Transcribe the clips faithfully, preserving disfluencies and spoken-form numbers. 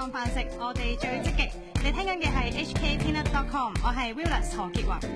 當飯食，我哋最積極。你聽緊嘅係 H K Peanut dot com， 我係 Willis 何潔華。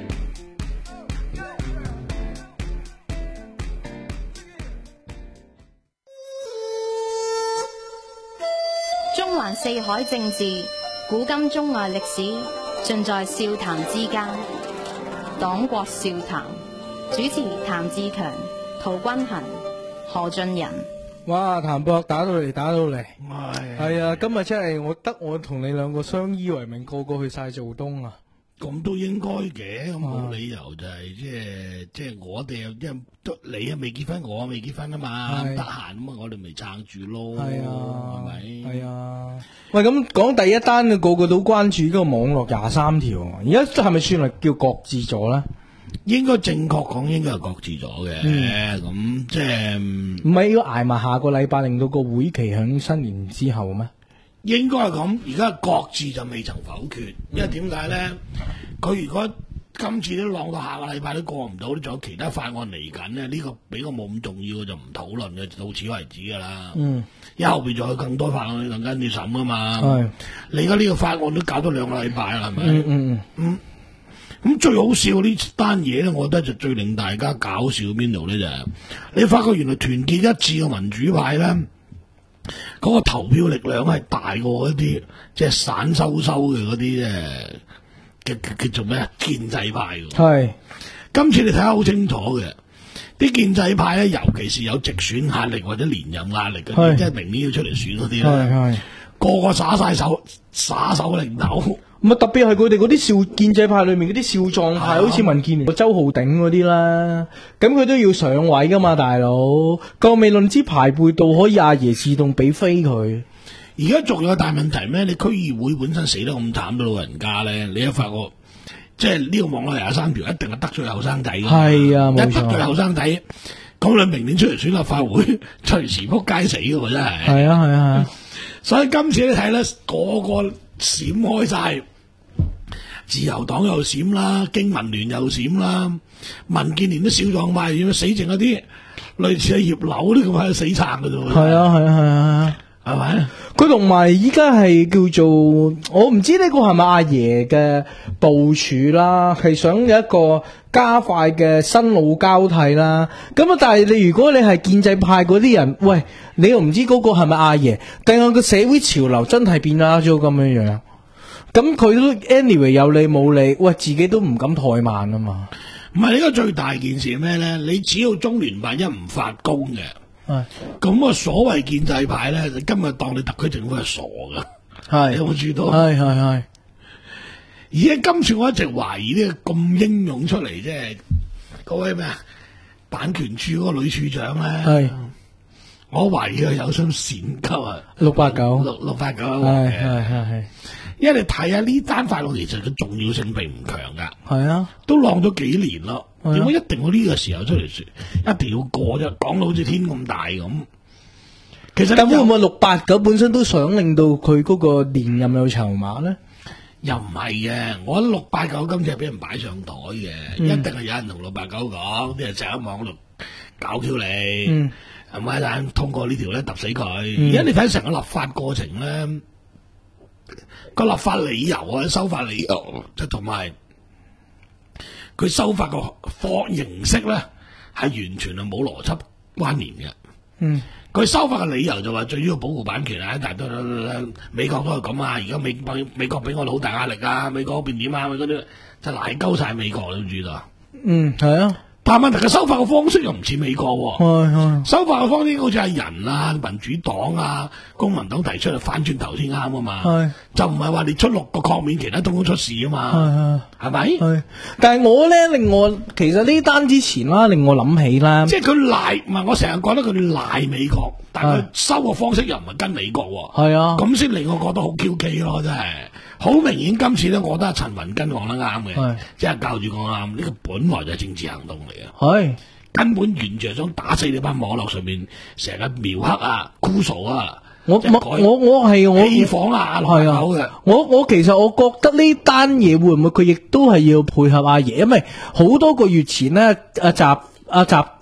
中環四海政治，古今中外歷史，盡在笑談之間。黨國笑談，主持譚志強、陶君行、何俊仁。 哇！譚博打到嚟，打到嚟， 係係啊！今日真係我得我同你兩個相依為命，個個去晒做東啊！ 咁都應該嘅，咁冇理由就係即係即係我哋又即係都你啊未結婚，我未結婚啊嘛，得閒咁啊，我哋咪撐住咯， 係啊， 係咪？ 係啊！喂，咁講第一單嘅個個都關注呢個網絡廿三條，而家係咪算係叫擱置咗咧？ 應該正確講應該係擱置咗嘅，咁、嗯、即係唔係要挨埋下個禮拜，令到個會期響新年之後咩？ 應該係咁，而家擱置就未曾否決，因為點解咧？佢如果今次都晾到下個禮拜都過唔到，仲有其他法案嚟緊咧，呢、這個比較冇咁重要嘅就唔討論嘅，到此為止噶啦。嗯，因為後邊仲有更多法案等緊要審噶嘛。係，你而家呢個法案都搞咗兩個禮拜啦，係咪？嗯嗯嗯。咁最好笑呢單嘢咧，我覺得就最令大家搞笑邊度咧就係，你發覺原來團結一致嘅民主派咧，嗰、那個投票力量係大過一啲即係散收收嘅嗰啲誒嘅叫做咩啊建制派。係，今次你睇下好清楚嘅，啲建制派咧，尤其是有直選壓力或者連任壓力嘅，即係明年要出嚟選嗰啲咧，個個耍晒手耍手擰頭。 咁啊，特別係佢哋嗰啲少建制派裏面嗰啲少壯派，好似民建聯個周浩鼎嗰啲啦，咁佢都要上位噶嘛，大佬。個未論之排輩度可以阿爺自動俾飛佢。 而家仲有個大問題咩？你區議會本身死得咁慘，到老人家咧，你一發覺，即係呢個網絡廿三條一定係得罪後生仔㗎。係啊，冇錯。一得罪後生仔，咁你明年出嚟選立法會，隨時撲街死㗎喎，真係。係啊，係啊。所以今次你睇咧，個個閃開晒。自由黨又閃啦，經民聯又閃啦，民建聯都少壯派，點樣死剩一啲類似係葉劉呢咁喺度死撐㗎啫。係啊，係啊，係啊，係咪？ 佢同埋依家係叫做，我唔知呢個係咪阿爺嘅部署啦，係想有一個加快嘅新老交替啦。咁啊，但係你如果你係建制派嗰啲人，喂，你又唔知嗰個係咪阿爺，定係個社會潮流真係變啦咗咁樣樣？咁佢都 anyway 有理冇理，喂，自己都唔敢怠慢啊嘛。 唔係，呢個最大件事係咩咧？你只要中聯辦一唔發功嘅，咁啊所謂建制派咧，今日當你特區政府係傻噶，係有冇注意到？係係係。而家今次我一直懷疑呢個咁英勇出嚟，即係嗰位咩啊版權處嗰個女處長咧，係我懷疑佢有心閃級啊，六八九六六八九，係係係。因為你睇下呢單法案，其實佢重要性並唔強噶。係啊，都晾咗幾年咯。點解、啊、一定要呢個時候出嚟說？一定要過啫，講到好似天咁大咁。其實，但會唔會六八九本身都想令到佢嗰個連任有籌碼咧？又唔係嘅，我覺得六八九今次係俾人擺上台嘅，嗯、一定係有人同六八九講，啲人成日喺網度搞 Q 你，係咪一陣通過呢條咧揼死佢？而家、嗯、你睇成個立法過程咧。個立法理由啊，修法理由，即係同埋佢修法個方形式咧，係完全係冇邏輯關聯嘅。嗯，佢修法嘅理由就話最主要保護版權啊，但係都美國都係咁啊，而家美美國俾我哋好大壓力啊，美國嗰邊點啊，嗰啲就賴鳩晒美國，你知道？嗯，係啊。但係問題嘅修法嘅方式又唔似美國喎，係係修法嘅方式好似係人啊、民主黨啊、公民黨提出嚟反轉頭先啱啊嘛，係就唔係話你出六個確免，其他都出事啊嘛，係係咪？係，但係我咧令我其實呢單之前啦，令我諗起啦，即係佢賴唔係我成日覺得佢賴美國，但係佢修嘅方式又唔係跟美國喎，係啊，咁先令我覺得好 Q K 咯，真係。好明顯，今次咧，我覺得陳雲根講得啱嘅，即係教住講啱。呢個本來就係政治行動嚟嘅，係根本完全係想打死你班網絡上面成日描黑啊、箍數啊。我我我我係我氣房啊，係啊，嘅。我我其實我覺得呢單嘢會唔會佢亦都係要配合阿爺，因為好多個月前咧，阿習阿習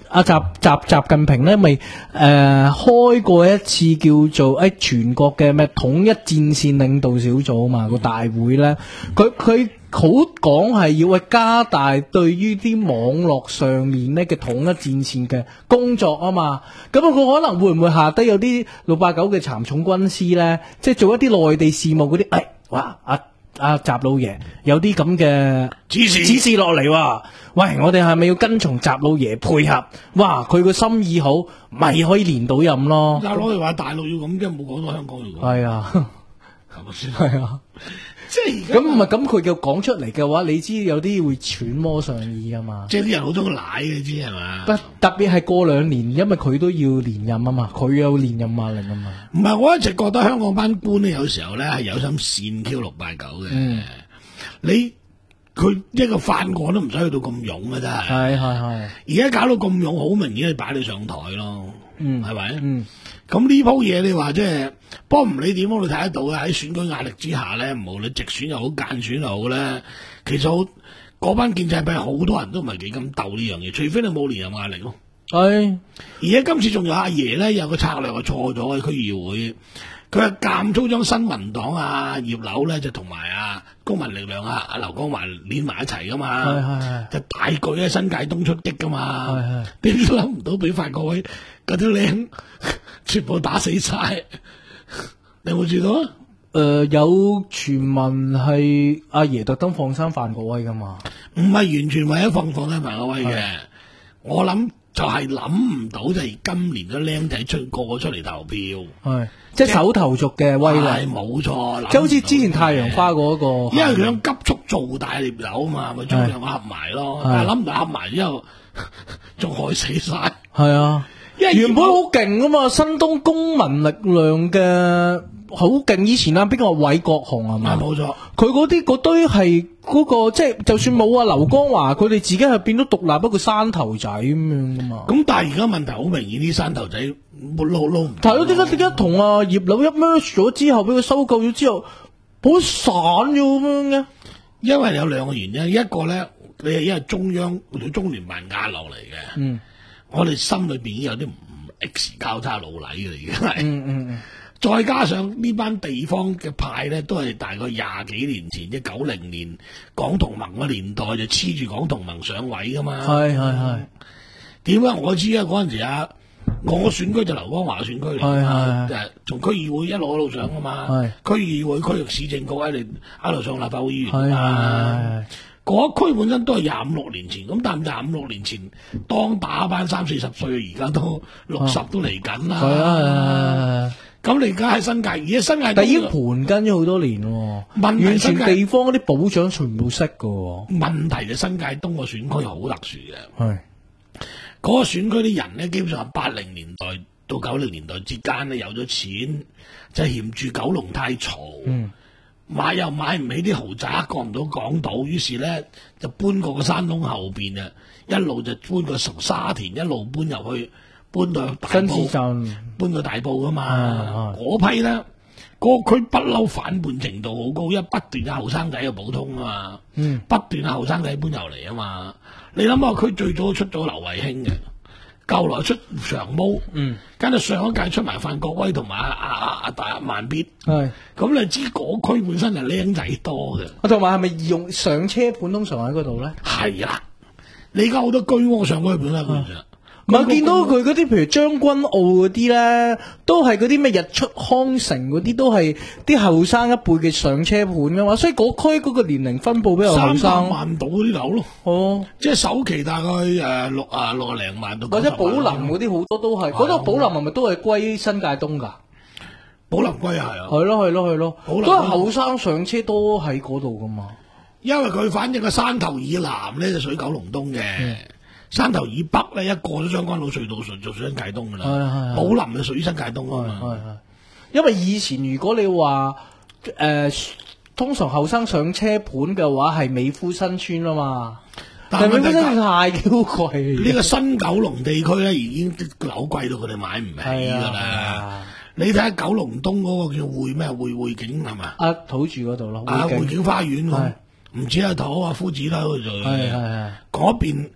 阿習習習近平咧，咪誒、呃、開過一次叫做誒、哎、全國嘅咩統一戰線領導小組啊嘛，個大會咧，佢佢好講係要去加大對於啲網絡上面咧嘅統一戰線嘅工作啊嘛，咁啊佢可能會唔會下低有啲六八九嘅參重軍師咧，即係做一啲內地事務嗰啲，誒、哎，哇，阿阿習老爺有啲咁嘅指示指示落嚟喎，喂，我哋係咪要跟從習老爺配合？哇，佢個心意好，咪可以連到任咯。 習老爺話大陸要咁，即係冇講到香港要咁。 係啊， 係咪先？ 係啊。 即係咁唔係咁，佢叫講出嚟嘅話，你知有啲會揣摩上意啊嘛。 即係啲人好中意奶嘅，你知係嘛？ 不特別係過兩年，因為佢都要連任啊嘛，佢有連任壓力啊嘛。 唔係，我一直覺得香港班官咧，有時候咧係有心煽 Q 六八九嘅。嗯，你佢一個法案都唔使去到咁勇嘅真係。係係係。而家搞到咁勇，好明顯係擺你上台咯。嗯，係咪？嗯。咁呢鋪嘢你話即係，不過唔理點，我哋睇得到喺選舉壓力之下咧，無論直選又好間選又好咧，其實嗰班建制派好多人都唔係幾敢鬥呢樣嘢，除非你冇連任壓力咯。係，而家今次仲有阿爺咧，有個策略係錯咗嘅區議會，佢係監粗將新民黨啊葉劉咧就同埋啊公民力量啊阿劉江華連埋一齊噶嘛，係係係，就大舉喺新界東出擊噶嘛，係係，點都諗唔到俾發覺位嗰啲靚全部打死晒，你有冇知道啊？誒、呃，有傳聞係阿爺特登放生范國威噶嘛？唔係完全為咗放放生范國威嘅，我諗就係諗唔到就係今年嘅僆仔出個個出嚟投票，係即係手頭族嘅威力，係冇錯，即係好似之前太陽花嗰、那個，因為佢想急速做大獵友啊嘛，咪將兩個合埋咯，但係諗唔到合埋之後仲害死晒，係啊。因為原本好勁啊嘛，新東公民力量嘅好勁，以前啊邊個韋國雄係嘛？冇錯，佢嗰啲嗰堆係嗰個即係，就算冇啊劉江華，佢哋自己係變咗獨立一個山頭仔咁樣噶嘛。咁但係而家問題好明顯，啲山頭仔冇撈撈唔。係咯，點解點解同阿葉劉一 merge 咗之後，俾佢收購咗之後，好散咗咁樣嘅？因為有兩個原因，一個咧，你係因為中央中聯辦壓落嚟嘅。嗯。我哋心裏邊已經有啲唔 X 交叉老禮嘅，已經係，嗯嗯嗯，再加上呢班地方嘅派咧，都係大概廿幾年前，即係九零年港同盟嘅年代就黐住港同盟上位噶嘛。係係係。點解我知啊？嗰陣時啊，我選區就劉江華選區嚟，係係係，從區議會一路一路上噶嘛。係區議會、區域市政局喺度喺度上立法會議員啊嘛。嗰區本身都係廿五六年前，咁但係廿五六年前當打班三四十歲，而家都六十都嚟緊啦。係啊，咁你而家喺新界，而家新界，但已經盤根咗好多年喎。完全地方嗰啲保長全部識噶。問題就新界東個選區好特殊嘅，係嗰個選區啲人咧，基本上係八零年代到九零年代之間咧有咗錢，就係嫌住九龍太嘈。嗯。買又買唔起啲豪宅，過唔到港島，於是咧就搬過個山窿後邊啊，一路就搬過沙田，一路搬入去，搬到大埔，新市鎮搬到大埔噶嘛。嗰批咧，嗰個區不嬲反叛程度好高，因為不斷有後生仔去補通啊嘛，嗯、不斷有後生仔搬入嚟啊嘛。你諗下，佢最早出咗劉慧卿嘅。後來出長毛，嗯，跟住上一屆出埋范國威同埋阿阿阿大慢必，係，咁你知嗰區本身係僆仔多嘅，我同埋係咪用上車盤通常喺嗰度咧？係啦，你而家好多居屋上嗰盤啦，其實。唔係見到佢嗰啲，譬如將軍澳嗰啲咧，都係嗰啲咩日出康城嗰啲，都係啲後生一輩嘅上車盤噶嘛，所以嗰區嗰個年齡分佈比較後生。三百萬到嗰啲樓咯，哦，即係首期大概誒六啊六啊零萬到。或者寶林嗰啲好多都係，嗰度寶林係咪都係歸新界東㗎？寶林歸係啊，係咯係咯係咯，都係後生上車多喺嗰度㗎嘛。因為佢反正個山頭以南咧就屬於九龍東嘅。嗯山頭以北咧，一過咗將軍澳隧道順就屬新界東噶啦，寶林就屬於新界東啊嘛。係係，因為以前如果你話誒、呃，通常後生上車盤嘅話係美孚新村啊嘛，但係美孚新村太貴。呢個新九龍地區咧已經樓貴到佢哋買唔起噶啦。你睇下九龍東嗰個叫匯咩匯匯景係嘛？啊，土住嗰度咯，啊匯景花園，唔止阿土啊夫子啦嗰度，係係係嗰邊。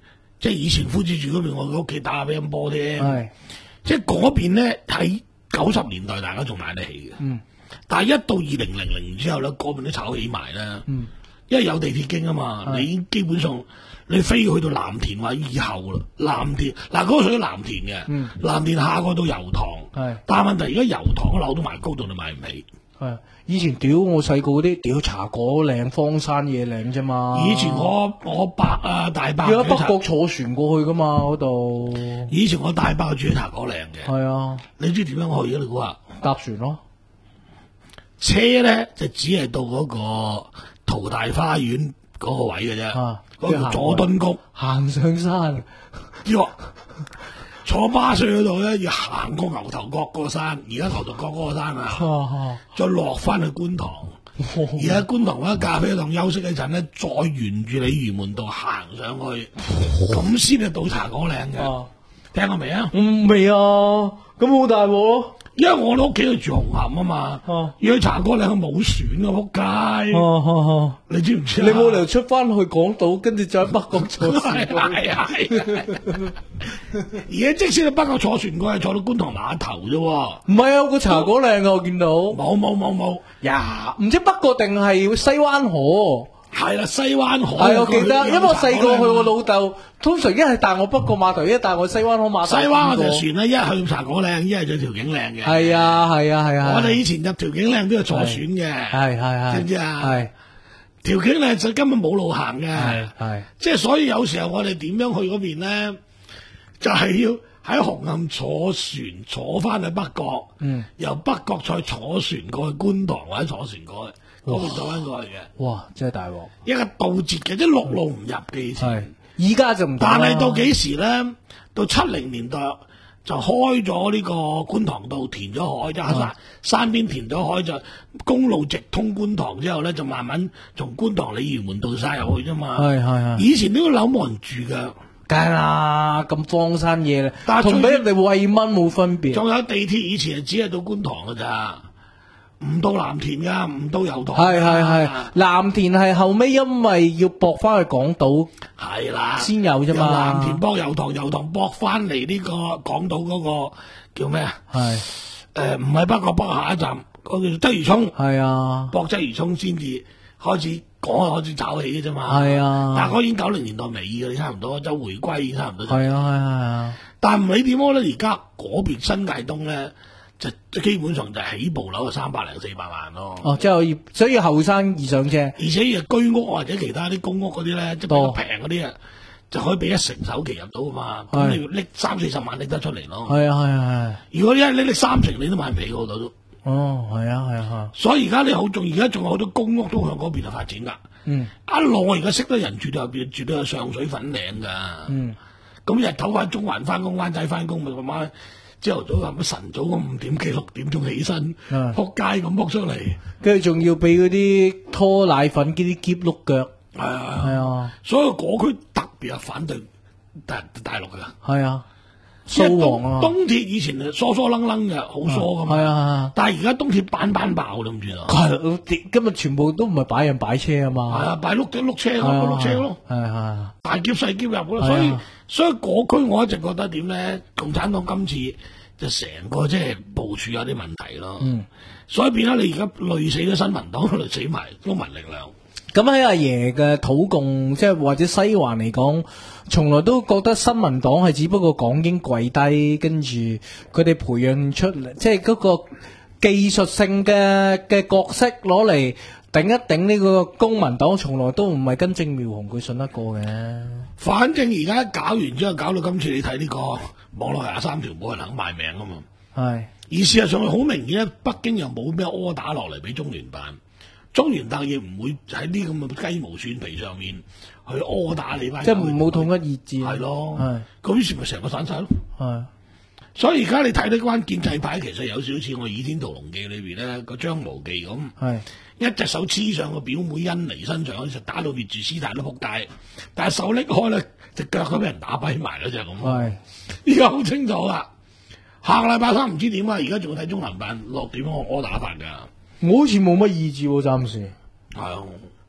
即係以前夫子住嗰邊，我嘅屋企打下乒乓波添。 係， 即係嗰邊咧喺九十年代大家仲買得起嘅。嗯。但係一到二零零零年之後咧，嗰邊都炒起埋啦。嗯。因為有地鐵經啊嘛，你已經基本上你飛去到藍田或者以後啦。藍田嗱嗰個屬於藍田嘅。嗯。藍田下過到油塘。係。但係問題而家油塘嘅樓都賣高到你買唔起。 係。以前屌我細個嗰啲屌茶果嶺、荒山野嶺啫嘛。 以前我我伯啊大伯， 要喺北角坐船過去噶嘛嗰度。 以前我大伯住喺茶果嶺嘅。係啊， 你知點樣去啊？你估下？ 搭船咯。 車咧就只係到嗰個淘大花園嗰個位嘅啫。啊，嗰個佐敦谷行上山。 要坐巴士嗰度咧，要行過牛頭角個山，而家牛頭角嗰個山啊，啊再落翻去觀塘，而家觀塘嗰咖啡檔休息一陣咧，再沿住鯉魚門道行上去，咁先係到茶果嶺嘅。啊、聽過未啊？ 嗯，未啊，咁好大鑊咯。 因為我哋屋企住紅磡啊嘛，要去茶果嶺冇船啊，仆街！你知唔知啊？ 你冇理由出翻去港島，跟住再喺北角坐船。 係啊係。而家即使你北角坐船過去，坐到觀塘碼頭啫。 唔係啊，個茶果嶺啊，我見到。 冇冇冇冇呀！唔知北角定係西灣河？ 係啦，西灣河。 係我記得，因為我細個去我老豆，通常一係帶我北角碼頭，一係帶我西灣河碼頭。 西灣嗰條船咧，一去茶果嶺，一係就調景嶺嘅。 係啊係啊係啊！ 我哋以前入調景嶺都要坐船嘅。 係係係。知唔知啊？係。 調景嶺就根本冇路行嘅。 係係。即係所以有時候我哋點樣去嗰邊咧，就係要喺紅磡坐船坐翻去北角，嗯，由北角再坐船過去觀塘或者坐船過去。嗰邊走翻過去嘅， 哇！真係大鑊， 一個倒折嘅，即係陸路唔入嘅意思。 係，而家就唔同。 但係到幾時咧？到七零年代就開咗呢個觀塘道，填咗海，即係山山邊填咗海，就公路直通觀塘之後咧，就慢慢從觀塘鯉魚門道晒入去啫嘛。係係係。以前呢個樓冇人住噶， 梗係啦，咁荒山野咧，同俾人哋餵蚊冇分別。 仲有地鐵以前係只係到觀塘噶咋。唔到藍田噶，唔到油塘。 係係係，藍田係後尾因為要駁翻去港島， 係啦， 先有啫嘛。 藍田駁油塘，油塘駁翻嚟呢個港島嗰個叫咩啊？係誒，唔係北角北下一站，嗰個叫鰂魚涌。係啊，駁鰂魚涌先至開始講開始炒起嘅啫嘛。係啊，但係嗰已經九零年代尾嘅，你差唔多就回歸已經差唔多。係啊係啊係啊，但係唔理點講咧，而家嗰邊新界東咧。就基本上就起步樓係三百零四百萬咯。哦，即係可以，所以後生易上車，而且又居屋或者其他啲公屋嗰啲咧，即係比較平嗰啲啊，就可以俾一成首期入到啊嘛。咁你要拎三四十萬拎得出嚟咯。係啊係啊係。如果一拎拎三成，你都買唔起嗰度都。哦，係啊係啊。所以而家你好仲，而家仲有好多公屋都向嗰邊去發展噶。嗯。一路我而家識得人住到入邊，住到有上水粉嶺噶。嗯。咁日頭喺中環翻工，灣仔翻工咪咁晚。朝頭早咁晨早咁五點幾六點鐘起身，撲街咁撲出嚟， 跟住仲要俾嗰啲拖奶粉嗰啲夾碌腳，係啊係啊，所以嗰區特別係反對大大陸噶，係啊，蘇黃啊，東鐵以前係疏疏楞楞嘅，好疏噶嘛，係啊，但係而家東鐵板板爆你唔知啊， 係今日全部都唔係擺人擺車啊嘛， 係啊，擺碌嘅碌車咯，碌車咯，係係大夾細夾入咯，所以。所以嗰區我一直覺得點咧，共產黨今次就成個即係部署有啲問題咯。嗯，所以變咗你而家累死咗新民黨，累死埋公民力量。 咁喺阿爺嘅土共，即係或者西環嚟講，從來都覺得新民黨係只不過港英跪低，跟住佢哋培養出嚟，即係嗰個技術性嘅嘅角色攞嚟。頂一頂呢個公民黨，從來都唔係跟正妙紅佢信得過嘅。 反正而家搞完之後，搞到今次你睇呢個網絡廿三條冇人肯賣命啊嘛。係，而事實上好明顯咧，北京又冇咩柯打落嚟俾中聯辦，中聯辦亦唔會喺呢咁嘅雞毛蒜皮上面去柯打你班。 即係冇統一意志。 係咯，係。咁於是咪成個散晒咯。係。所以而家你睇呢關建制派，其實有少少似我《倚天屠龍記》裏邊咧個張無忌咁。係。一隻手黐上個表妹甄妮身上，就打到滅住師太都仆街。但係手拎開咧，隻腳都俾人打跛埋啦，就係咁。係，依家好清楚啦。下個禮拜三唔知點啊，而家仲要睇中南辦落點樣我打法噶。 我好似冇乜意志喎，暫時。 係啊，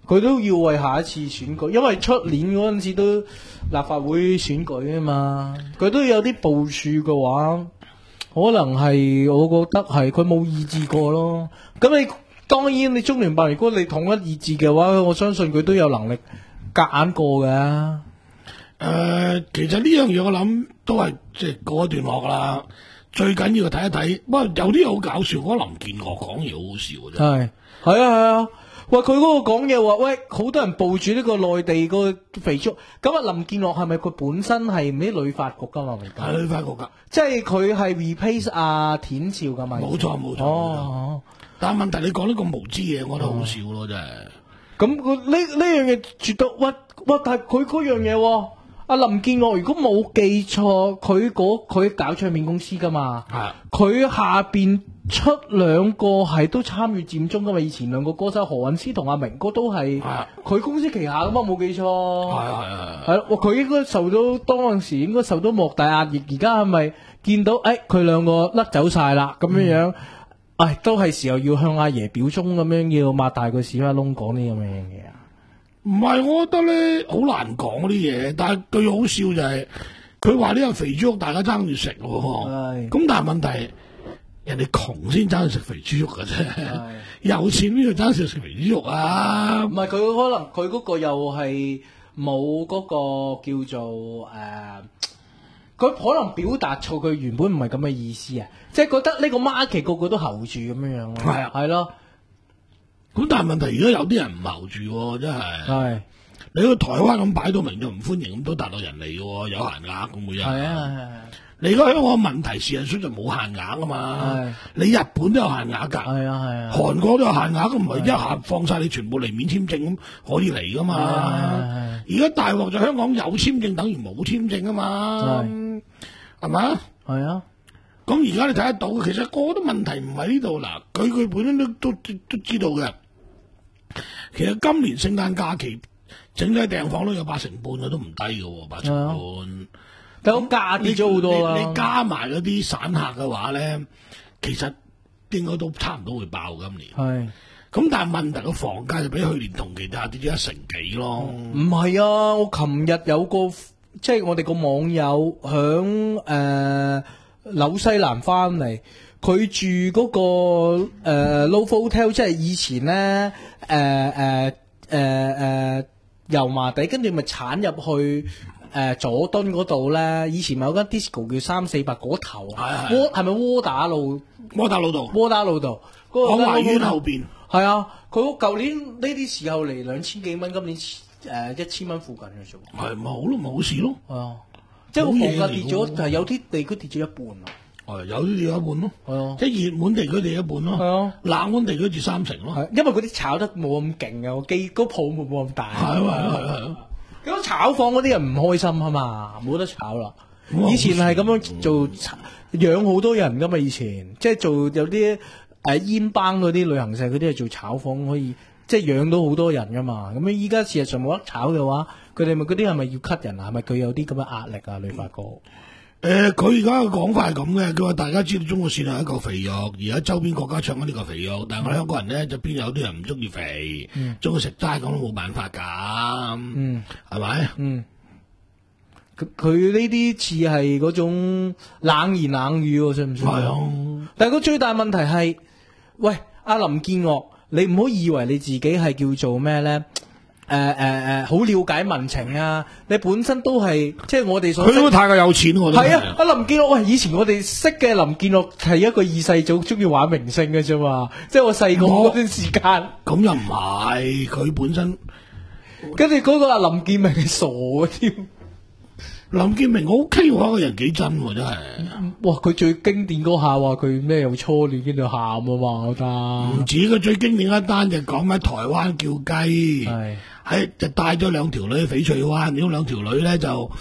佢都要為下一次選舉，因為出年嗰陣時都立法會選舉啊嘛，佢都有啲部署嘅話，可能係我覺得係佢冇意志過咯。咁你當然你中聯辦如果你統一意志嘅話，我相信佢都有能力夾硬過嘅。誒、 呃，其實呢樣嘢我諗都係即係過一段落啦。最緊要睇一睇，不過有啲好搞笑，嗰林建岳講嘢好好笑嘅啫。係係啊係啊。喂，佢嗰個講嘢話，喂，好多人報住呢個內地個肥豬，咁啊林建岳係咪佢本身係唔啲旅發局噶嘛？ 係旅發局噶， 即係佢係 replace 阿田少噶嘛？ 冇錯冇錯。哦，但係問題你講呢個無知嘢，我覺得好笑咯，真係。咁佢呢呢樣嘢絕對，喂喂，但係佢嗰樣嘢，阿林建岳如果冇記錯，佢嗰佢搞唱片公司噶嘛？係。佢下邊出兩個係都參與佔中噶嘛？以前兩個歌手何韻詩同阿明哥都係佢公司旗下噶嘛？冇記錯。係啊係啊係。係咯，佢應該受到當時應該受到莫大壓抑，而家係咪見到誒佢兩個甩走晒啦咁樣樣？唉，都係時候要向阿爺表忠咁樣，要擘大個屎窟窿講啲咁嘅嘢啊！ 唔係，我覺得咧好難講嗰啲嘢，但係最好笑就係佢話呢個肥豬肉大家爭住食喎，咁但係問題人哋窮先爭住食肥豬肉嘅啫，有錢邊度爭住食肥豬肉啊？唔係，佢可能佢嗰個又係冇嗰個叫做誒，佢、呃、可能表達錯佢原本唔係咁嘅意思啊，即係覺得呢個 market 個個都候住咁樣樣咯，係啊，係咯。 咁但係問題，而家有啲人唔候住，真係。係你去台灣咁擺到明就唔歡迎，咁都大陸人嚟嘅，有限額咁每日。係啊係啊。你而家香港問題事實上就冇限額啊嘛。你日本都有限額噶。係啊係啊。韓國都有限額，唔係一下放晒你全部嚟免簽證咁可以嚟噶嘛。而家大鑊就香港有簽證等於冇簽證啊嘛。係咪？係啊。咁而家你睇得到，其實個個都問題唔喺呢度嗱，佢佢本身都都都知道嘅。其實今年聖誕假期整體訂房都有八成半嘅，都唔低嘅，八成半。但係價跌咗好多啦。你加埋嗰啲散客嘅話咧，其實應該都差唔多會爆今年。係。咁但係問題個房價就比去年同期下跌咗一成幾咯。唔係啊，我琴日有個即係我哋個網友響誒紐西蘭翻嚟。佢住嗰、那個誒、呃、Loft Hotel，即係以前咧誒誒誒誒油麻地，跟住咪鏟入去誒、呃、佐敦嗰度咧。以前咪有間 disco 叫三四百嗰頭啊，窩係咪窩打路？窩打路道，窩打路道嗰、那個維園後邊。係啊，佢舊年呢啲時候嚟兩千幾蚊，今年誒一千蚊附近嘅啫。係咪好咯？咪好事咯。係啊，即係個房價跌咗，係有啲地區跌咗一半啊。係有啲跌一半咯，係啊，即係熱門地區跌一半咯，係啊，冷門地區跌三成咯，係，因為嗰啲炒得冇咁勁啊，個基嗰泡沫冇咁大，係啊係啊係啊，咁炒房嗰啲人唔開心啊嘛，冇得炒啦，以前係咁樣做養好多人噶嘛，以前即係做有啲誒煙幫嗰啲旅行社嗰啲係做炒房可以，即係養到好多人噶嘛，咁樣依家事實上冇得炒嘅話，佢哋咪嗰啲係咪要 cut 人啊？係咪佢有啲咁嘅壓力啊？旅發局？誒，佢而家嘅講法係咁嘅，佢話大家知道中國線係一個肥肉，而家周邊國家唱緊呢個肥肉，但係我哋香港人咧就邊有啲人唔中意肥，中意食齋，咁都冇辦法噶，嗯，係咪？嗯，佢佢呢啲似係嗰種冷言冷語，信唔信？係啊，但係佢最大問題係，喂，阿林建岳，你唔好以為你自己係叫做咩咧？誒誒誒，好、呃呃、了解民情啊！你本身都係即係我哋所，佢都太過有錢喎。係啊，阿林建岳，喂，以前我哋識嘅林建岳係一個二世祖，中意玩明星嘅啫嘛。即係我細個嗰段時間，咁又唔係佢本身。跟住嗰個阿林建明係傻嘅添。林建明我 OK 喎，個人幾真喎，真係。哇！佢最經典嗰下話佢咩有初戀，跟住喊啊嘛，我覺得。唔止佢最經典一單就講喺台灣叫雞。係。喺就帶咗兩條女去翡翠灣，咁兩條女咧就誒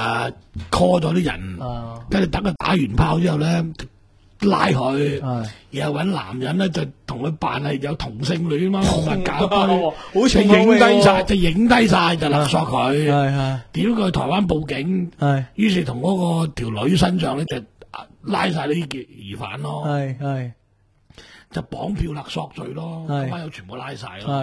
call 咗啲人，跟住等佢打完炮之後咧拉佢，然後搵男人咧就同佢扮係有同性戀嘛，搞到好似影低晒，就影低晒就勒索佢，點佢去台灣報警，於是同嗰個條女身上咧就拉晒呢啲疑犯咯，係係就綁票勒索罪咯，咁班友全部拉晒咯。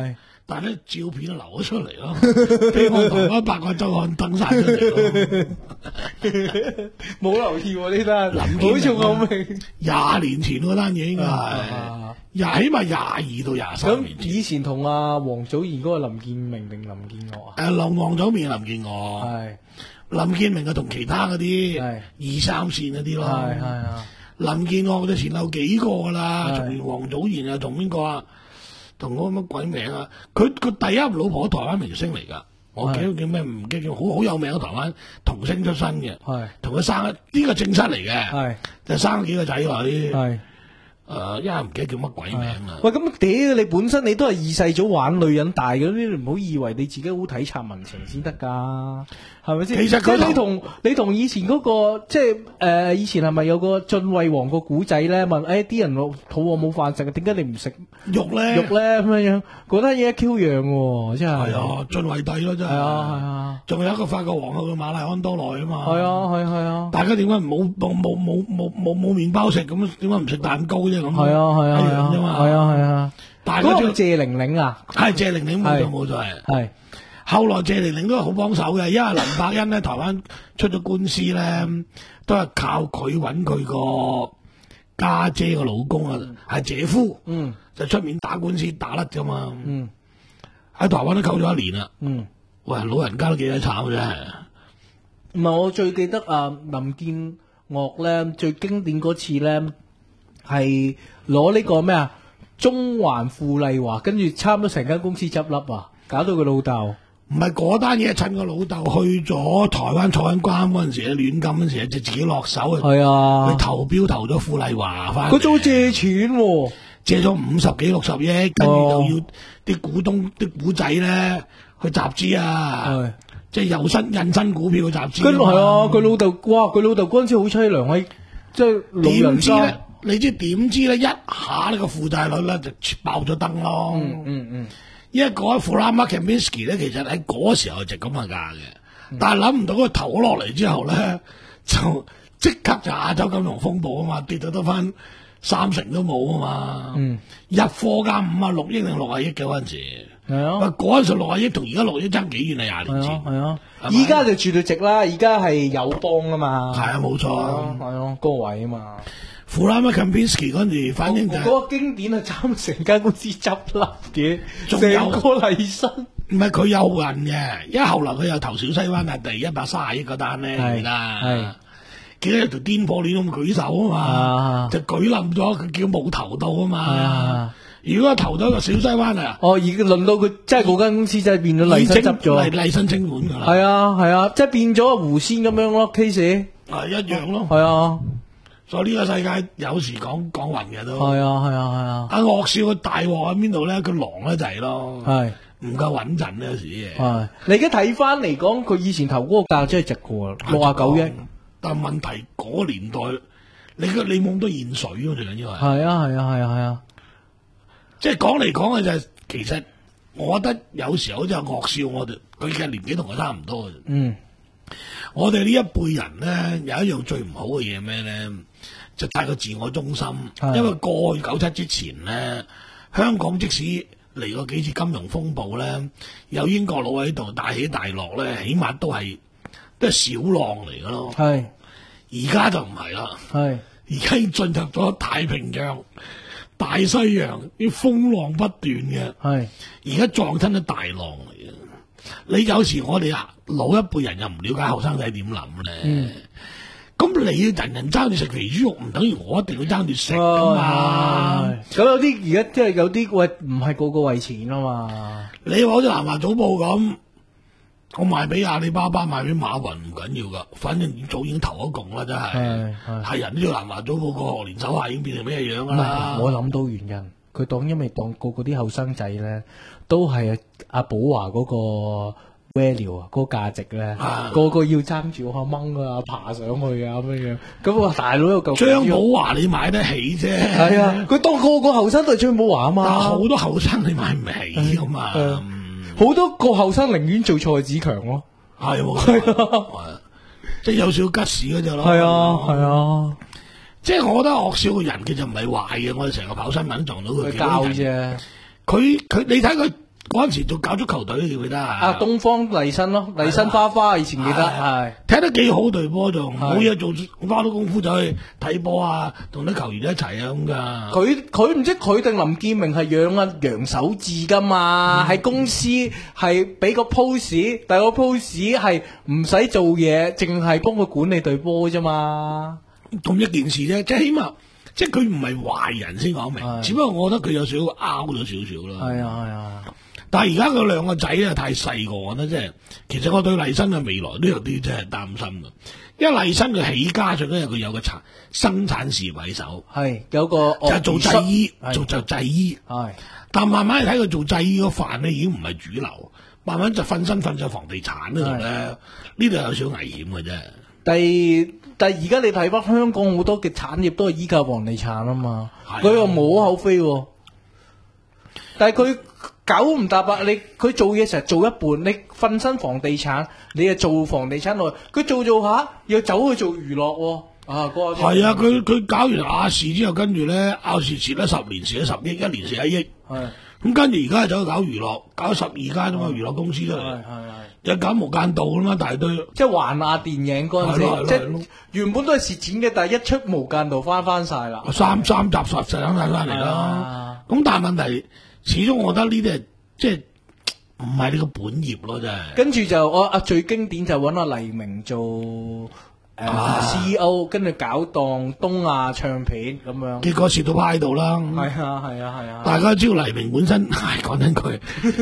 但係咧照片都流咗出嚟咯，俾我台灣八卦週刊登晒出嚟咯。 冇留意喎呢單，好重口味。 廿年前嗰單嘢應該係廿起碼廿二到廿三年前。 咁以前同阿王祖賢嗰個林建明定林建岳啊？ 誒，林王祖賢林建岳係。林建明啊，同其他嗰啲二三線嗰啲咯。係係啊。林建岳就前後幾個噶啦，從王祖賢啊，同邊個啊？同嗰個乜鬼名啊？佢佢第一老婆台灣明星嚟噶，我記得叫咩？唔記得叫好好有名嘅台灣童星出身嘅，係同佢生一呢個正室嚟嘅，係就生咗幾個仔女，係。誒，一係唔記得叫乜鬼名啦。喂，咁屌你本身你都係二世祖玩女人大嘅，你唔好以為你自己好體察民情先得噶，係咪先？其實佢你同你同以前嗰個即係誒，以前係咪有個晉惠王個古仔咧？問誒啲人肚餓冇飯食，點解你唔食肉咧？ 肉咧咁樣樣，嗰單嘢一 Q 樣喎，真係。係啊，晉惠帝咯，真係。係啊係啊，仲有一個法國皇后嘅馬麗安多內啊嘛。係啊係係啊。大家點解冇冇冇冇冇冇冇麵包食咁？點解唔食蛋糕啫？咁係啊係啊係啊係啊係啊，但係嗰個謝玲玲啊， 係謝玲玲冇錯冇錯係。係後來謝玲玲都係好幫手嘅，因為林百欣咧台灣出咗官司咧，都係靠佢揾佢個家姐個老公啊，係姐夫，嗯，就出面打官司打甩噶嘛，嗯，喺台灣都扣咗一年啦，嗯，喂，老人家都幾鬼慘真係。 唔係我最記得啊，林建岳咧最經典嗰次咧。係攞呢個咩啊？中環富麗華，跟住差唔多成間公司執笠啊！搞到佢老豆唔係嗰單嘢，趁個老豆去咗台灣坐緊監嗰陣時，亂金嗰陣時就自己落手啊！係啊，佢投標投咗富麗華翻， 佢仲借錢、啊， 借咗五十幾六十億，跟住就要啲股東啲股仔咧去集資啊！即係有新印新股票去集資。跟住係啊， 佢老豆哇！佢老豆嗰陣時好凄涼，喺即係老人家。 你知點知咧？一下呢個負債率咧就爆咗燈咯。嗯嗯嗯，因為嗰個 Furama Kempinski 咧，其實喺嗰時候係值咁嘅價嘅，嗯、但係諗唔到佢投落嚟之後咧，就即刻就亞洲金融風暴啊嘛，跌到得翻三成都冇啊嘛。嗯，入貨價五啊六億定六啊億嘅嗰陣時，係啊，嗰陣時六啊億同而家六億爭幾遠啊？廿年前係啊， 而家就絕對值啦，而家係友邦啊嘛。 係啊，冇錯， 係啊，高位啊嘛。 Furama Kempinski 嗰陣時，反正就嗰個經典係慘成間公司執笠嘅，仲有個麗新， 唔係佢有運嘅，因為後來佢又投小西灣啊，第一百三十億嗰單咧，係啦，記得有條癲破亂咁舉手啊嘛，就舉冧咗，佢叫冇投到啊嘛。如果投到一個小西灣啊， 哦，而輪到佢，即係嗰間公司真係變咗麗新執咗， 麗新清盤噶啦， 係啊係啊，即係變咗狐仙咁樣咯 case， 係一樣咯， 係啊。 所以呢個世界有時講講運嘅都係啊係啊係啊！ 阿岳少個大鑊喺邊度咧？佢狼咧就係咯，係唔夠穩陣呢有時啲嘢。係你而家睇翻嚟講，佢以前投嗰個價真係值過六啊九億。 但係問題嗰個年代，你個你冇咁多現水咯，最緊要係。 係啊係啊係啊係啊！ 即係講嚟講去就係，其實我覺得有時候就係岳少，我哋佢嘅年紀同我差唔多嘅。嗯。我哋呢一輩人咧，有一樣最唔好嘅嘢咩咧？就太過自我中心。因為過去九七之前咧，香港即使嚟過幾次金融風暴咧，有英國佬喺度大起大落咧，起碼都係都係小浪嚟噶咯。係，而家就唔係啦。係，而家已經進入咗太平洋、大西洋啲風浪不斷嘅。係，而家撞親咗大浪嚟嘅。你有時我哋啊老一輩人又唔了解後生仔點諗咧，咁、嗯、你人人爭住食肥豬肉，唔等於我一定要爭住食噶嘛？ 咁有啲而家即係有啲喂，唔係個個為錢啊嘛？ 你話好似南華早報咁，我賣俾阿里巴巴，賣俾馬雲唔緊要噶，反正早已經投咗共啦，真係係人都知南華早報個學年手下已經變成咩樣噶啦。 我諗到原因，佢當因為當個嗰啲後生仔咧，都係阿寶華嗰個 value 啊，嗰個價值咧，個個要爭住我掹啊，爬上去啊咁樣樣。咁我大佬有嚿張寶華你買得起啫， 係啊，佢當個個後生都係張寶華啊嘛。 但好多後生你買唔起噶嘛， 好多個後生寧願做蔡子強咯， 係喎，即係有少吉士嗰隻咯。 係啊，係啊， 即係我覺得岳少個人其實唔係壞嘅，我哋成個跑新聞都撞到佢。 教啫， 佢佢你睇佢嗰陣時做搞足球隊，記唔記得啊？ 啊，東方麗新咯，麗新花花以前記得係踢得幾好隊波，仲冇嘢做，花多功夫就去睇波啊，同啲球員一齊啊咁噶。 佢佢唔知佢定林建明係養阿楊守志噶嘛？喺、嗯、公司係俾個 pose，但係個 pose 係唔使做嘢，淨係幫佢管理隊波啫嘛。 咁一件事啫，即係起碼。即係佢唔係壞人先講明，只不過我覺得佢有少少拗咗少少啦。係啊係啊，但係而家佢兩個仔咧太細個，我覺得即係其實我對麗新嘅未來都有啲真係擔心嘅，因為麗新嘅起家上咧佢有個產生產事業喺手，係有個就係做製衣，做就製衣。係，但慢慢睇佢做製衣個飯咧已經唔係主流，慢慢就瞓身瞓上房地產嗰度咧，呢度有少少危險嘅啫。第但係而家你睇翻香港好多嘅產業都係依靠房地產啊嘛，佢又無可厚非，但係佢九唔搭八，你佢做嘢成日做一半，你瞓身房地產，你又做房地產內，佢做做下又走去做娛樂，啊，嗰係啊，佢佢搞完亞視之後，跟住咧亞視蝕咗十年，蝕咗十億，一年蝕一億，係咁跟住而家走去搞娛樂，搞十二間啊嘛娛樂公司出嚟，係係又搞無間道啦嘛，大堆即係環亞電影嗰陣時，即係原本都係蝕錢嘅，但係一出無間道翻翻晒啦，三三集十集翻翻嚟啦。咁但係問題，始終我覺得呢啲係即係唔係你個本業咯，真係。跟住就我啊最經典就揾阿黎明做誒、呃啊、C E O， 跟住搞檔東亞唱片咁樣，結果蝕到派度啦。係啊係啊係啊！大家知道黎明本身，唉講真句。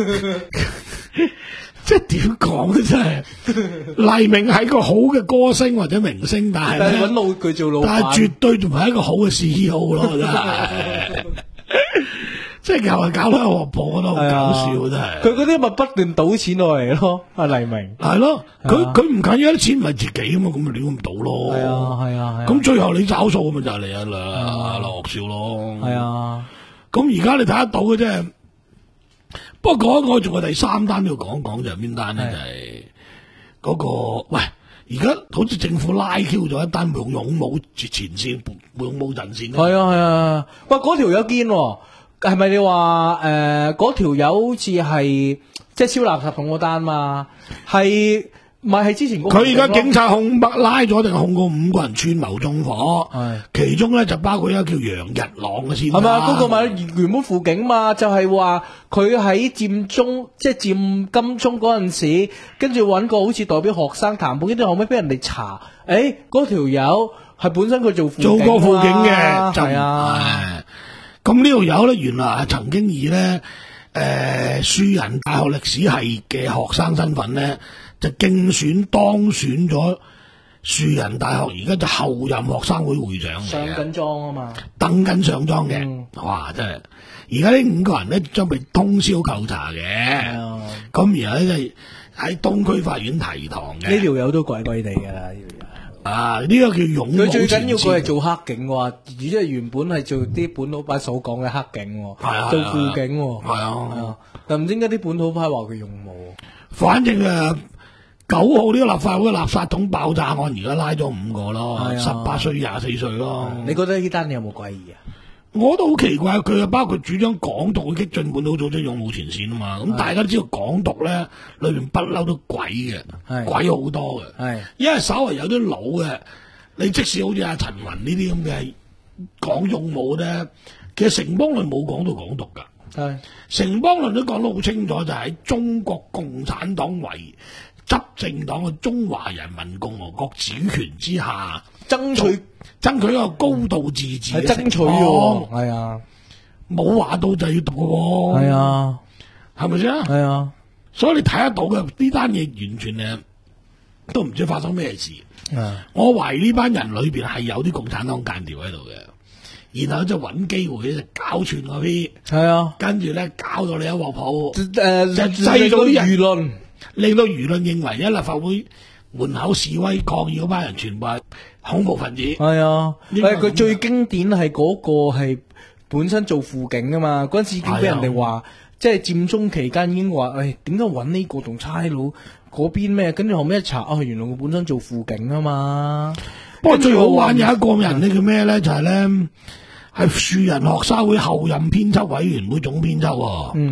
即係點講咧？真係黎明係個好嘅歌星或者明星，但係揾老佢做老闆，但係絕對唔係一個好嘅 C E O 咯，真係。即係又係搞到阿婆婆覺得好搞笑，真係。佢嗰啲咪不斷賭錢落嚟咯，阿黎明。係咯，佢佢唔緊要啲錢唔係自己啊嘛，咁咪亂咁賭咯。係啊係啊。咁最後你找數咪就係你阿阿劉學少咯。係啊。咁而家你睇得到嘅啫。不過講一講仲有第三單要講一講就係邊單咧？就係嗰個喂，而家好似政府拉 Q 咗一單用勇武前線，勇武陣線。係啊係啊，喂嗰條友堅，係咪你話誒嗰條友好似係即係燒垃圾桶嗰單嘛？係。唔係，係之前佢而家警察控北拉咗，定係控過五個人串謀縱火？係其中咧就包括一個叫楊日朗嘅先。係咪嗰個咪原本輔警嘛？就係話佢喺佔中，即係佔金鐘嗰陣時，跟住揾個好似代表學生談判，跟住後尾俾人哋查。誒，嗰條友係本身佢做輔做過輔警嘅，係啊。咁呢條友咧，原來係曾經以咧誒樹仁大學歷史系嘅學生身份咧。就競選當選咗樹仁大學，而家就後任學生會會長嚟嘅，上緊莊啊嘛，等緊上莊嘅，嗯、哇！真係，而家呢五個人咧將被通宵扣查嘅，咁然後咧就喺東區法院提堂嘅。呢條友都鬼鬼地噶啦，呢條友啊！呢、這個叫勇武前線。佢最緊要佢係做黑警喎，即係原本係做啲本土派所講嘅黑警，係做輔警，係啊，但唔知點解啲本土派話佢勇武，反正啊。九號呢個立法會嘅垃圾桶爆炸案，而家拉咗五個咯，十八歲、廿四歲咯。你覺得呢單你有冇詭異啊？我都好奇怪，佢啊包括主張港獨嘅激進本土組織勇武前線啊嘛。咁大家都知道港獨咧裏邊不嬲都鬼嘅，鬼好多嘅。係因為稍為有啲老嘅，你即使好似阿陳雲呢啲咁嘅講勇武咧，其實城邦論冇講到港獨噶。係城邦論都講得好清楚，就係喺中國共產黨為執政黨嘅中華人民共和國主權之下，爭取爭取一個高度自治嘅爭取喎，係啊，冇話到就要讀嘅，係啊，係咪先？係啊，所以你睇得到嘅呢單嘢完全誒都唔知發生咩事。啊、我懷疑呢班人裏邊係有啲共產黨間諜喺度嘅，然後就揾機會就搞串嗰啲，係啊，跟住咧搞到你一鑊泡，誒、呃，就製造啲輿論。令到輿論認為，一立法會門口示威抗議嗰班人全部係恐怖分子。係啊，誒，佢最經典係嗰個係本身做輔警啊嘛，嗰陣時已經俾人哋話，即係佔中期間已經話，誒，點解揾呢個同差佬嗰邊咩？跟住後尾一查，啊，原來佢本身做輔警啊嘛。不過最好玩有一個人呢叫咩咧？就係咧係樹仁學生會後任編輯委員會總編輯。嗯。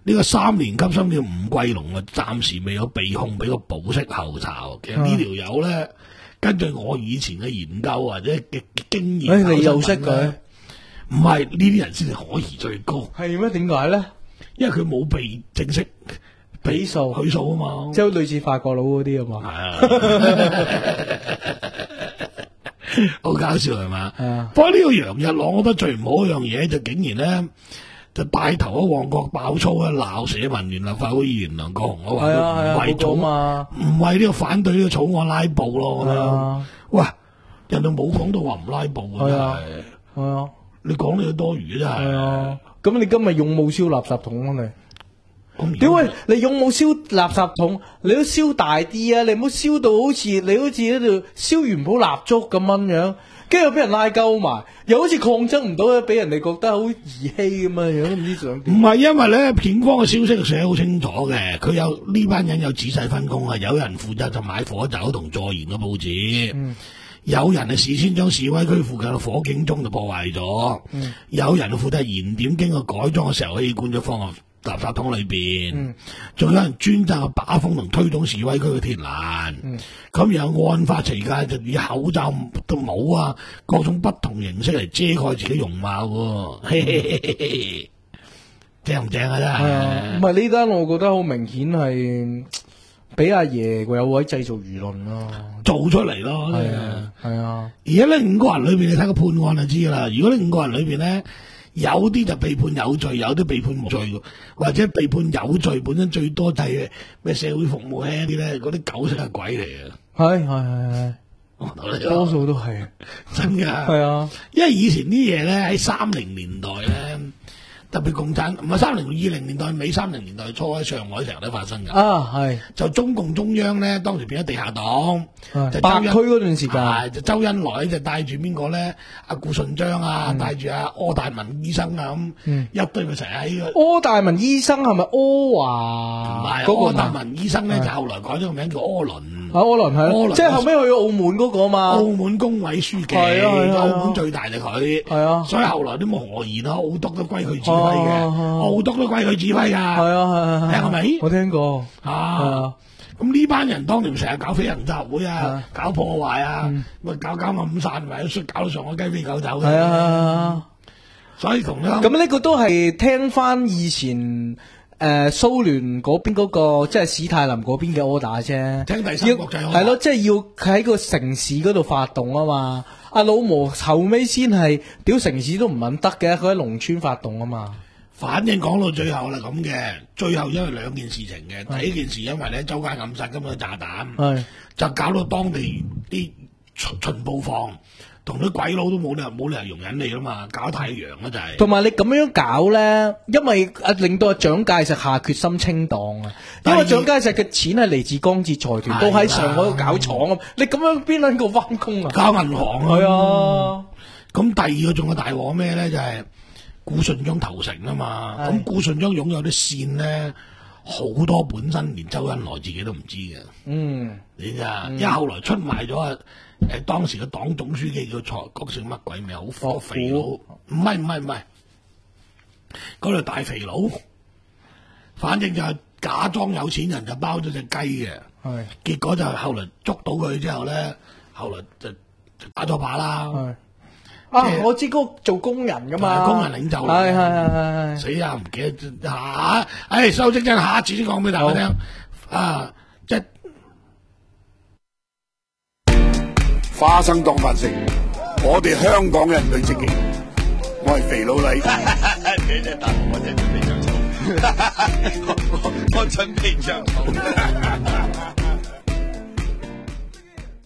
呢個三年級生叫吳桂龍啊，暫時未有被控俾個保釋候查。其實呢條友咧，根據我以前嘅研究或者嘅經驗， 誒，你又識佢？ 唔係呢啲人先至可疑最高。 係咩？點解咧？因為佢冇被正式起訴起訴啊嘛， 即係類似法國佬嗰啲啊嘛。係啊，好搞笑係嘛？ 係啊。 不過呢個楊日朗，我覺得最唔好一樣嘢就竟然咧就帶頭喺旺角爆粗啊，鬧社民連立法會議員梁國雄，我話佢唔為咗嘛，唔為呢個反對呢個草案拉布咯。係啊。喂，人哋冇講到話唔拉布嘅，真係。係啊。你講呢個多餘真係。係啊。 咁你今日勇武燒垃圾桶啊你？點解你勇武燒垃圾桶？你都燒大啲啊！你唔好燒到好似你好似喺度燒元寶蠟燭咁樣樣，跟住俾人拉鳩埋，又好似抗爭唔到，俾人哋覺得好兒戲咁樣樣，唔知想點。 唔係因為咧，警方嘅消息寫好清楚嘅，佢有呢班人有仔細分工啊，有人負責就買火酒同助燃嘅報紙。嗯，有人係事先將示威區附近嘅火警鐘就破壞咗，嗯，有人負責燃點經過改裝嘅石油氣罐就放入垃圾桶裏邊，仲、嗯、有人專責把風同推動示威區嘅鐵欄，咁、嗯、有案發期間就以口罩都冇啊，各種不同形式嚟遮蓋自己容貌，嘿嘿嘿嘿嘿，正唔正啊？真係， 唔係呢單，我覺得好明顯係俾阿爺有位製造輿論咯， 做出嚟咯，係啊，係啊。 而家呢五個人裏邊，你睇個判案就知啦。如果呢五個人裏邊咧，有啲就被判有罪，有啲被判無罪，或者被判有罪本身最多就係咩社會服務輕啲咧，嗰啲狗食係鬼嚟嘅。係係係係， 多數都係真噶。係啊，因為以前啲嘢咧喺三零年代咧。特別共產唔係三零二零年代尾三零年代初喺上海成日都發生㗎。啊，係就中共中央咧，當時變咗地下黨，就白區嗰段時間， 就周恩來就帶住邊個咧？阿顧順章啊，帶住阿柯大文醫生啊咁，嗯、一堆咪成日喺個。 柯大文醫生係咪柯華？ 唔係，柯大文醫生咧就後來改咗個名叫柯倫。 啊，柯倫係，即係後尾去澳門嗰個嘛。 澳門工委書記，係啊，澳門最大就佢。係啊，所以後來都冇何言啊，澳督都歸佢指揮嘅，澳督都歸佢指揮㗎。係啊係係，聽過未？ 我聽過。 啊，咁呢班人當年成日搞飛人集會啊，搞破壞啊，咪搞搞暗殺，咪搞到上海雞飛狗走嘅。係啊，所以同咧。 咁呢個都係聽翻以前。誒，蘇聯嗰邊嗰個即係史太林嗰邊嘅 order 啫， 聽第三國際係咯，即係要喺個城市嗰度發動啊嘛。阿老毛後尾先係屌城市都唔肯得嘅，佢喺農村發動啊嘛。 反正講到最後係咁嘅，最後因為兩件事情嘅，第一件事因為咧周街暗殺咁嘅炸彈，係就搞到當地啲巡巡捕房。同啲鬼佬都冇理由冇理由容忍你啦嘛，搞太陽啦就係。同埋你咁樣搞咧，因為啊令到阿蔣介石下決心清黨啊，因為蔣介石嘅錢係嚟自江浙財團，都喺上海度搞廠啊，你咁樣邊撚個翻工啊？搞銀行係啊。咁第二個仲有大鑊咩咧？就係顧順章投誠啊嘛。咁顧順章擁有啲線咧，好多本身連周恩來自己都唔知嘅。嗯，你知啊？因為後來出賣咗啊。誒，當時嘅黨總書記叫蔡嗰姓乜鬼名，好火肥佬，唔係唔係唔係，嗰條大肥佬，反正就係假裝有錢人就包咗隻雞嘅，係，結果就後來捉到佢之後咧，後來就就打咗靶啦，係，啊，我知嗰個做工人噶嘛，工人領袖嚟，係係係係，死啊唔記得下，誒，收職真下一次先講俾大家聽，啊，即係。花生當飯食，我哋香港人最積極。我係肥佬黎，你哋答我，我準備着草，我我準備着草。